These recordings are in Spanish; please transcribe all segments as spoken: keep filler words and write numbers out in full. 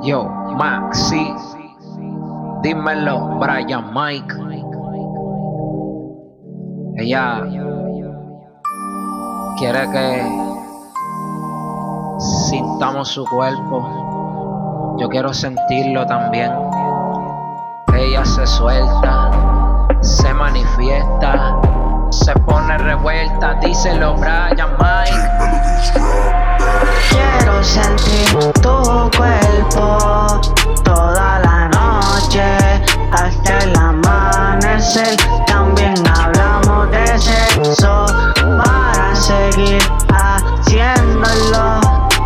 Yo, Maxi, dímelo, Brian Mike. Ella quiere que sintamos su cuerpo. Yo quiero sentirlo también. Ella se suelta, se manifiesta, se pone revuelta. Díselo, Brian Mike. Quiero sentir tu cuerpo toda la noche hasta el amanecer. También hablamos de sexo para seguir haciéndolo.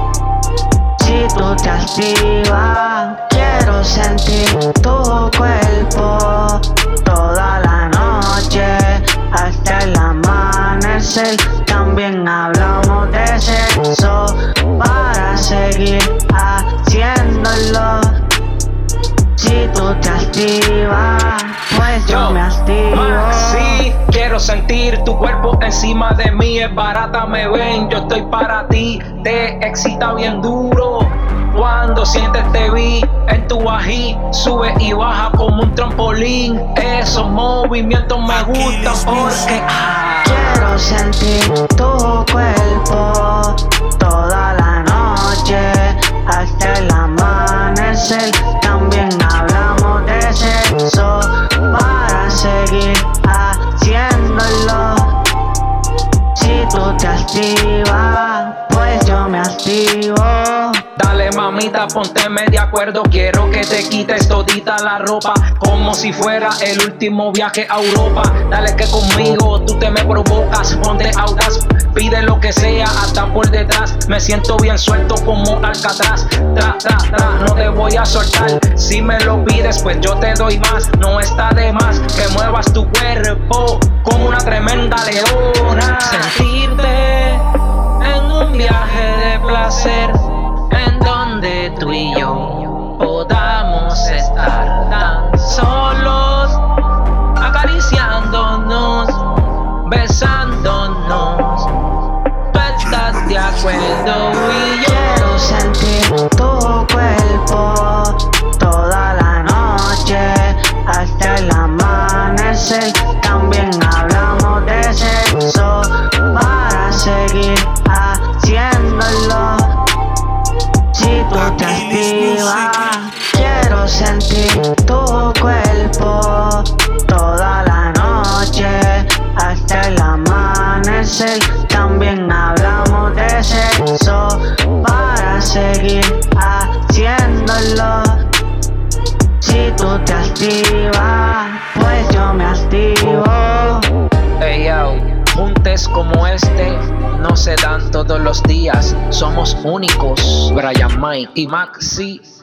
Si tú te activas, quiero sentir tu cuerpo toda la noche hasta el amanecer. También hablamos de sexo para seguir haciéndolo. Si tú te activas, pues yo, yo me activo. Maxi, quiero sentir tu cuerpo encima de mí. Es barata, me ven, yo estoy para ti. Te excita bien duro cuando sientes te vi en tu ají. Sube y baja como un trampolín. Esos movimientos me gustan porque ah. Quiero sentir tu cuerpo toda la noche hasta el amanecer. También hablamos de sexo para seguir haciéndolo. Si tú te activas, pues yo me activo. Dale mamita, pónteme de acuerdo. Quiero que te quites todita la ropa como si fuera el último viaje a Europa. Dale que conmigo tú te me provocas. Ponte audaz, pide lo que sea hasta por detrás. Me siento bien suelto como Alcatraz. Tra, tra, tra, no te voy a soltar. Si me lo pides pues yo te doy más. No está de más que muevas tu cuerpo como una tremenda leona. Sentirte en un viaje de placer en donde tú y yo podamos estar tan solos, acariciándonos, besándonos. Tú estás de acuerdo y yo quiero sentir tu cuerpo toda la noche hasta el amanecer. También hablamos de sexo para seguir haciéndolo. Si tú te activas, quiero sentir tu cuerpo toda la noche hasta el amanecer. También hablamos de sexo para seguir haciéndolo. Si tú te activas, pues yo me activo. Hey yo, juntes como este no se dan todos los días. Somos únicos, Brian Mike y Maxi.